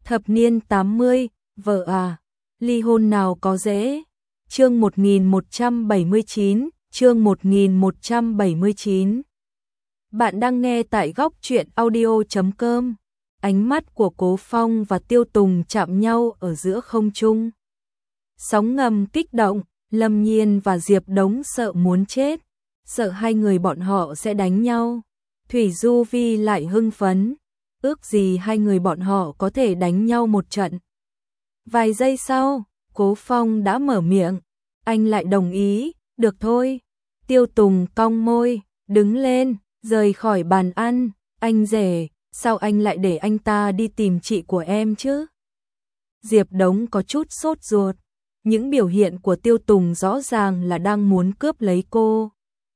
Thập niên 80, vợ à, ly hôn nào có dễ. Chương 1179, chương 1179. Bạn đang nghe tại góc truyện audio.com. Ánh mắt của Cố Phong và Tiêu Tùng chạm nhau ở giữa không trung. Sóng ngầm kích động, Lâm Nhiên và Diệp Đống sợ muốn chết, sợ hai người bọn họ sẽ đánh nhau. Thủy Du Vi lại hưng phấn, ước gì hai người bọn họ có thể đánh nhau một trận. Vài giây sau, Cố Phong đã mở miệng, anh lại đồng ý, được thôi. Tiêu Tùng cong môi, đứng lên, rời khỏi bàn ăn, anh rể, sao anh lại để anh ta đi tìm chị của em chứ? Diệp Đống có chút sốt ruột, những biểu hiện của Tiêu Tùng rõ ràng là đang muốn cướp lấy cô.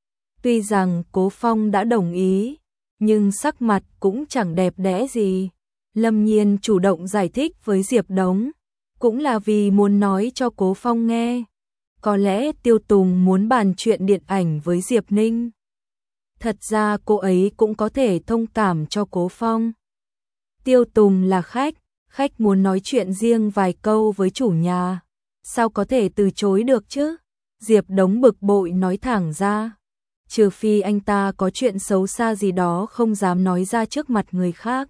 Tuy rằng Cố Phong đã đồng ý, nhưng sắc mặt cũng chẳng đẹp đẽ gì. Lâm Nhiên chủ động giải thích với Diệp Đống, cũng là vì muốn nói cho Cố Phong nghe. Có lẽ Tiêu Tùng muốn bàn chuyện điện ảnh với Diệp Ninh. Thật ra cô ấy cũng có thể thông cảm cho Cố Phong. Tiêu Tùng là khách muốn nói chuyện riêng vài câu với chủ nhà, sao có thể từ chối được chứ? Diệp Đống bực bội nói thẳng ra, trừ phi anh ta có chuyện xấu xa gì đó không dám nói ra trước mặt người khác.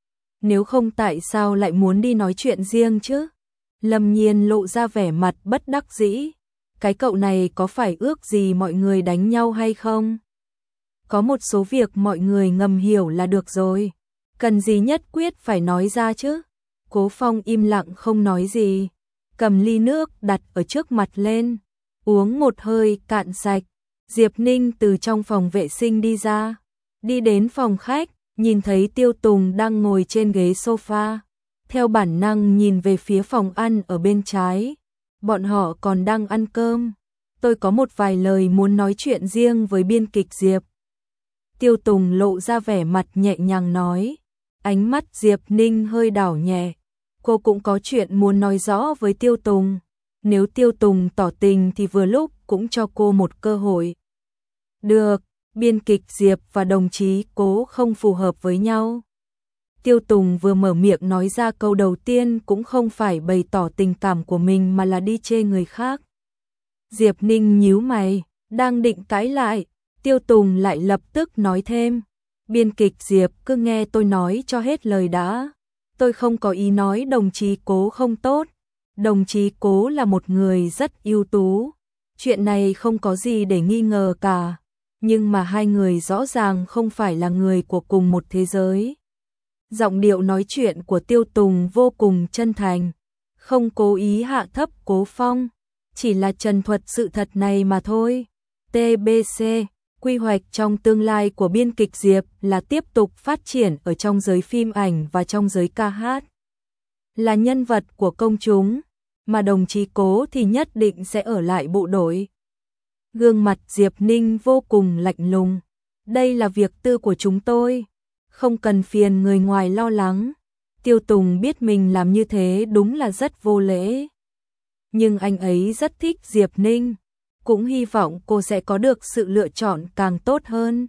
Nếu không tại sao lại muốn đi nói chuyện riêng chứ? Lâm Nhiên lộ ra vẻ mặt bất đắc dĩ. Cái cậu này có phải ước gì mọi người đánh nhau hay không? Có một số việc mọi người ngầm hiểu là được rồi. Cần gì nhất quyết phải nói ra chứ? Cố Phong im lặng không nói gì. Cầm ly nước đặt ở trước mặt lên. Uống một hơi cạn sạch. Diệp Ninh từ trong phòng vệ sinh đi ra. Đi đến phòng khách, nhìn thấy Tiêu Tùng đang ngồi trên ghế sofa. Theo bản năng nhìn về phía phòng ăn ở bên trái. Bọn họ còn đang ăn cơm. Tôi có một vài lời muốn nói chuyện riêng với biên kịch Diệp. Tiêu Tùng lộ ra vẻ mặt nhẹ nhàng nói. Ánh mắt Diệp Ninh hơi đảo nhẹ. Cô cũng có chuyện muốn nói rõ với Tiêu Tùng. Nếu Tiêu Tùng tỏ tình thì vừa lúc cũng cho cô một cơ hội. Được, biên kịch Diệp và đồng chí Cố không phù hợp với nhau. Tiêu Tùng vừa mở miệng nói ra câu đầu tiên cũng không phải bày tỏ tình cảm của mình mà là đi chê người khác. Diệp Ninh nhíu mày, đang định cãi lại, Tiêu Tùng lại lập tức nói thêm. Biên kịch Diệp cứ nghe tôi nói cho hết lời đã. Tôi không có ý nói đồng chí Cố không tốt. Đồng chí Cố là một người rất ưu tú. Chuyện này không có gì để nghi ngờ cả. Nhưng mà hai người rõ ràng không phải là người của cùng một thế giới. Giọng điệu nói chuyện của Tiêu Tùng vô cùng chân thành, không cố ý hạ thấp Cố Phong, chỉ là trần thuật sự thật này mà thôi. TBC, quy hoạch trong tương lai của biên kịch Diệp là tiếp tục phát triển ở trong giới phim ảnh và trong giới ca hát. Là nhân vật của công chúng, mà đồng chí Cố thì nhất định sẽ ở lại bộ đội. Gương mặt Diệp Ninh vô cùng lạnh lùng. Đây là việc tư của chúng tôi. Không cần phiền người ngoài lo lắng. Tiêu Tùng biết mình làm như thế đúng là rất vô lễ. Nhưng anh ấy rất thích Diệp Ninh. Cũng hy vọng cô sẽ có được sự lựa chọn càng tốt hơn.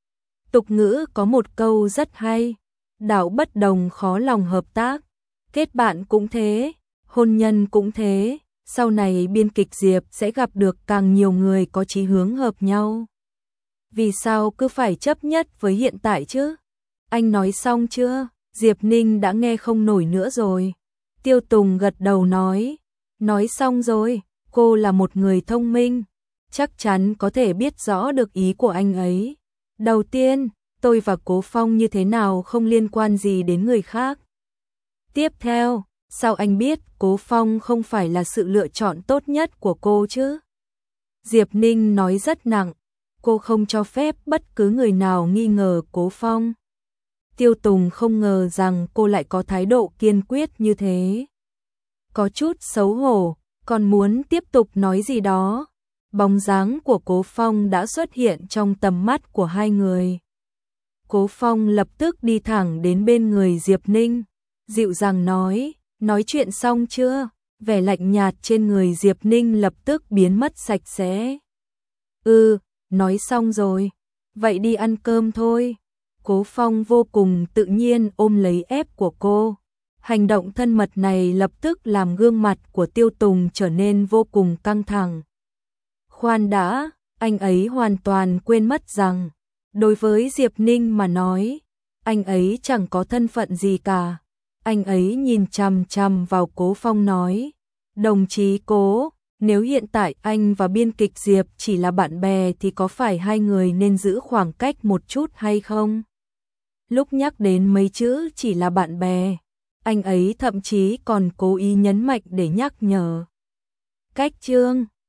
Tục ngữ có một câu rất hay. Đạo bất đồng khó lòng hợp tác. Kết bạn cũng thế. Hôn nhân cũng thế. Sau này biên kịch Diệp sẽ gặp được càng nhiều người có chí hướng hợp nhau. Vì sao cứ phải chấp nhất với hiện tại chứ? Anh nói xong chưa? Diệp Ninh đã nghe không nổi nữa rồi. Tiêu Tùng gật đầu nói. Nói xong rồi, cô là một người thông minh. Chắc chắn có thể biết rõ được ý của anh ấy. Đầu tiên, tôi và Cố Phong như thế nào không liên quan gì đến người khác. Tiếp theo, sao anh biết Cố Phong không phải là sự lựa chọn tốt nhất của cô chứ? Diệp Ninh nói rất nặng. Cô không cho phép bất cứ người nào nghi ngờ Cố Phong. Tiêu Tùng không ngờ rằng cô lại có thái độ kiên quyết như thế. Có chút xấu hổ, còn muốn tiếp tục nói gì đó. Bóng dáng của Cố Phong đã xuất hiện trong tầm mắt của hai người. Cố Phong lập tức đi thẳng đến bên người Diệp Ninh, dịu dàng nói chuyện xong chưa? Vẻ lạnh nhạt trên người Diệp Ninh lập tức biến mất sạch sẽ. Nói xong rồi, vậy đi ăn cơm thôi. Cố Phong vô cùng tự nhiên ôm lấy ép của cô. Hành động thân mật này lập tức làm gương mặt của Tiêu Tùng trở nên vô cùng căng thẳng. Khoan đã, anh ấy hoàn toàn quên mất rằng, đối với Diệp Ninh mà nói, anh ấy chẳng có thân phận gì cả. Anh ấy nhìn chằm chằm vào Cố Phong nói, đồng chí Cố, nếu hiện tại anh và biên kịch Diệp chỉ là bạn bè thì có phải hai người nên giữ khoảng cách một chút hay không? Lúc nhắc đến mấy chữ chỉ là bạn bè, anh ấy thậm chí còn cố ý nhấn mạnh để nhắc nhở. Cách chương